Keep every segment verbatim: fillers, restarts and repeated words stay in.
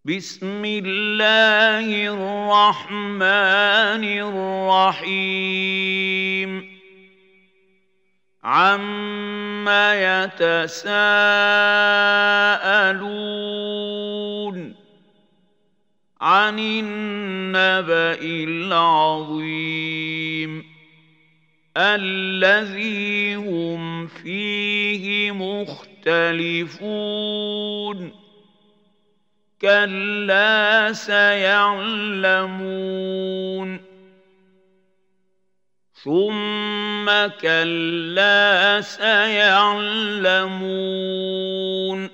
بسم الله الرحمن الرحيم عَمَّ يتساءلون عن النبأ العظيم الذي هم فيه مختلفون كلا سيعلمون ثم كلا سيعلمون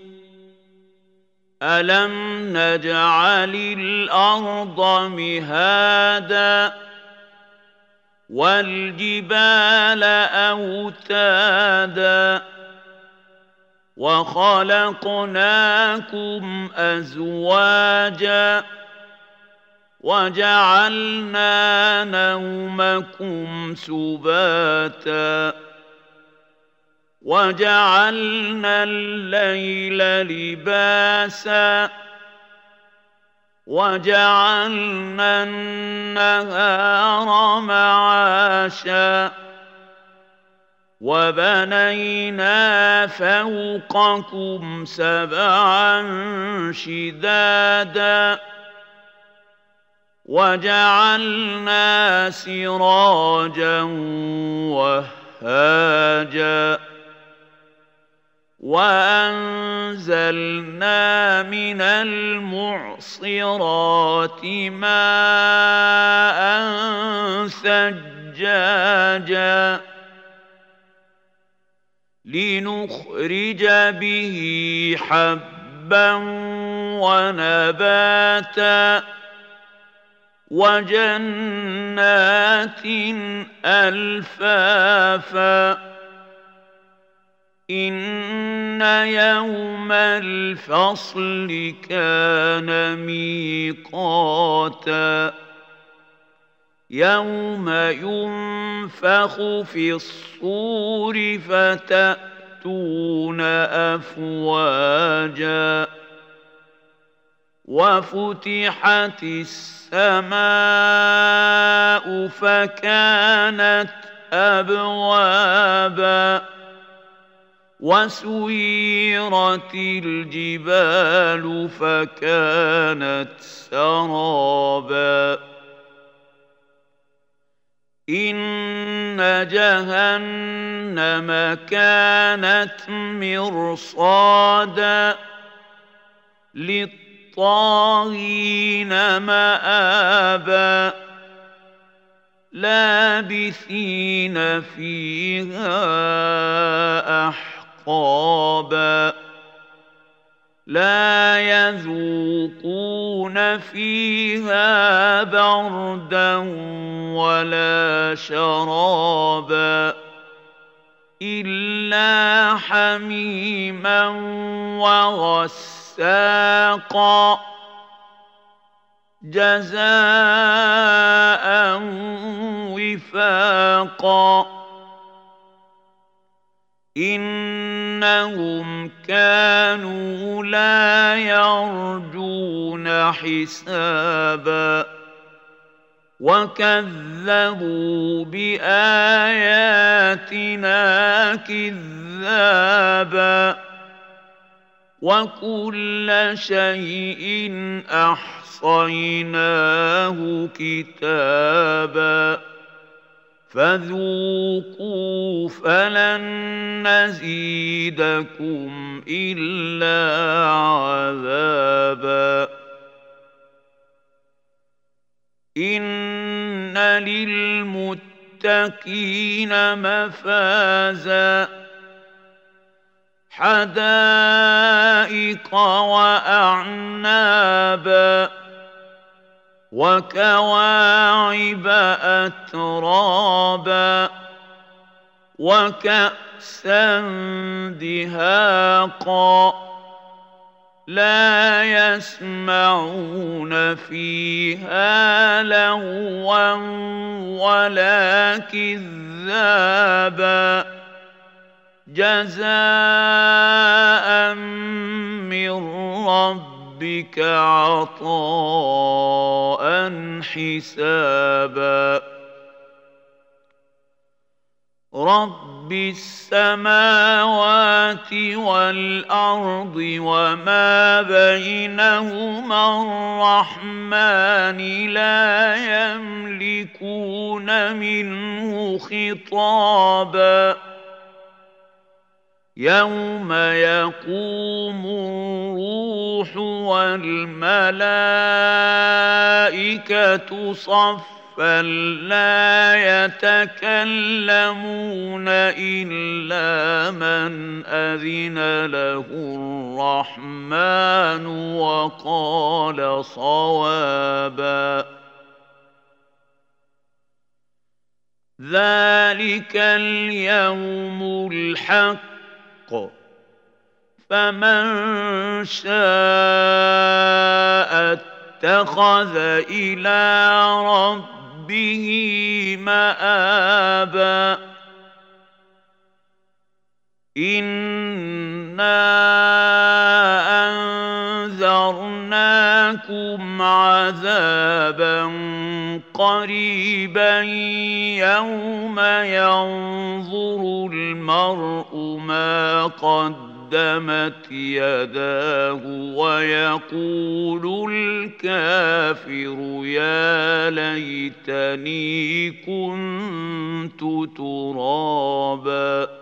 ألم نجعل الأرض مهادا والجبال أوتادا وخلقناكم أزواجا وجعلنا نومكم سباتا وجعلنا الليل لباسا وجعلنا النهار معاشا وبنينا فوقكم سبعا شدادا وجعلنا سراجا وهاجا وأنزلنا من المعصرات ماء ثجاجا لنخرج به حبا ونباتا وجنات ألفافا إن يوم الفصل كان ميقاتا يوم ينفخ في الصور فتأتون أفواجا وفتحت السماء فكانت أبوابا وسيرت الجبال فكانت سرابا إن جهنم كانت مرصادا للطاغين مآبا لابثين فيها أحقابا لا يذوقون فيها بردا ولا شرابا إلا حميما وغساقا جزاء وفاقا إنهم كانوا لا يرجون حسابا وكذبوا بآياتنا كذابا وكل شيء أحصيناه كتابا فذوقوا فلن نزيدكم إلا عذابا إن للمتقين مفازا حدائق وأعنابا وكواعب أترابا وكأسا دهاقا لا يسمعون فيها لغوا ولا كذابا جزاء من ربهم ربك عطاء حسابا رب السماوات والأرض وما بينهما الرحمن لا يملكون منه خطابا يوم يقوم الروح والملائكة صفا فلا يتكلمون إلا من أذن له الرحمن وقال صوابا ذلك اليوم الحق فمن شاء اتخذ إلى ربه به مآبا إنا أنذرناكم عذابا قريبا يوم ينظر المرء ما قدم قدمت يداه ويقول الكافر يا ليتني كنت ترابا